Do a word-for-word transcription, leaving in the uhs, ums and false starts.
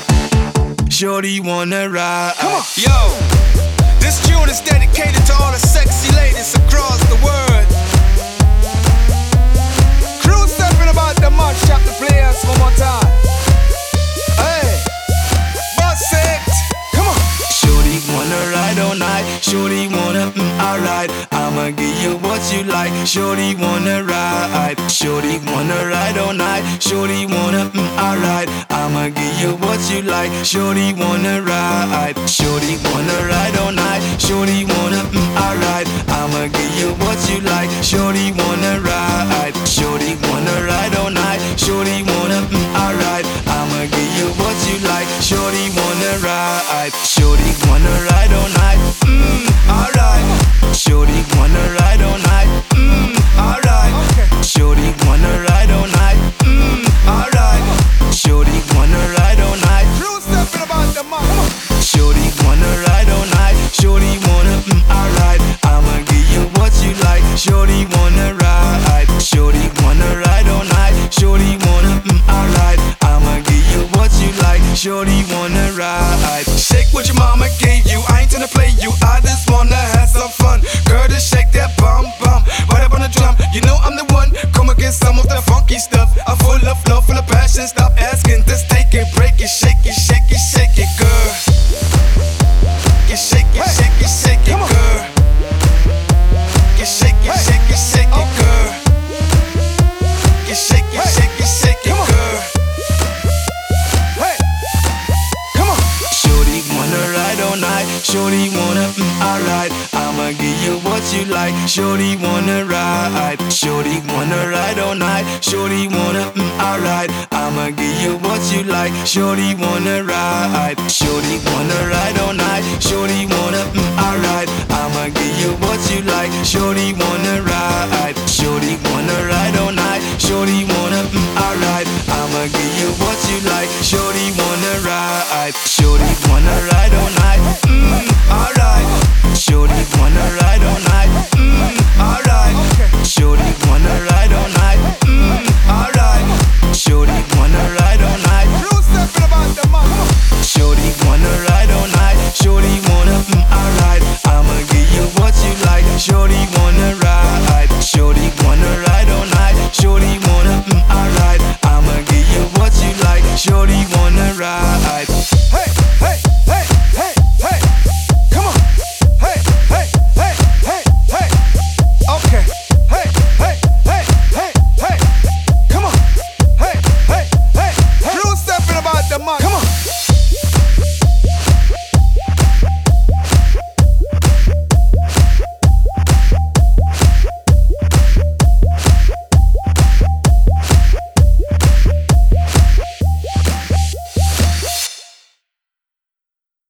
Shorty wanna ride. Come on. Yo, this tune is dedicated to all the sexy ladies across the world. Crew stepping about the mud shop, the players one more time. Hey, bust it. Come on. Shorty wanna ride all night. Shorty wanna, mm, alright. I'ma give you what you like. Shorty wanna ride. Shorty wanna ride all night. Shorty wanna, mm, alright. I'ma give you what you like. Shorty wanna ride. Shorty wanna ride all night. Shorty wanna, mm, alright. I'ma give you what you like. Shorty wanna ride. Shorty wanna ride all night. Shorty wanna, mm, alright. I'ma give you what you like. Shorty wanna ride. Shorty wanna ride all night. Mm, alright. Shorty wanna ride all night. Mm, alright. Shorty wanna ride all night. Mm, alright. Shorty wanna ride all night. Crew stepping about the mud. Shorty wanna ride all night. Shorty wanna, mm, alright. I'ma give you what you like. Shorty wanna ride. Shorty wanna ride all night. Shorty wanna, mm, alright. I'ma give you what you like. Shorty wanna ride. Shake what your mama gave you. I ain't gonna play you. I just wanna have some fun. Girl, just shake that bum bum. Right up on the drum. You know I'm the one. Come and get some of that funky stuff. I'm full of love, full of passion. Stop asking, just take it, break it, shake it, shake it, shake it, girl. You shake it, shake it, shake it, girl. You shake it, shake it, shake it, girl. You shake it, shake it, shake it, girl. Hey, come on. Shorty wanna ride all night. Shorty wanna, mm, alright. I'ma give you what you like. Shorty wanna ride. Shorty wanna ride all night. Shorty wanna, mm, alright. I'ma give you what you like. Shorty wanna ride. Shorty wanna ride all night. Shorty wanna, mm, alright. I'ma give you what you like. Shorty wanna ride. Shorty wanna ride all night. Shorty wanna, mm, alright. I'ma give you what you like. Shorty wanna ride. Shorty wanna ride all night. Mm, alright. Shorty wanna ride all night. Mm, alright. Shorty wanna ride all night. Mm, alright. Shorty wanna ride all night. Crew stepping about the mud. Shorty wanna ride all night. Shorty wanna, mm, alright. I'ma give you what you like. Shorty wanna ride. Shorty wanna ride all night. Shorty wanna, mm, alright. I'ma give you what you like. Shorty wanna ride.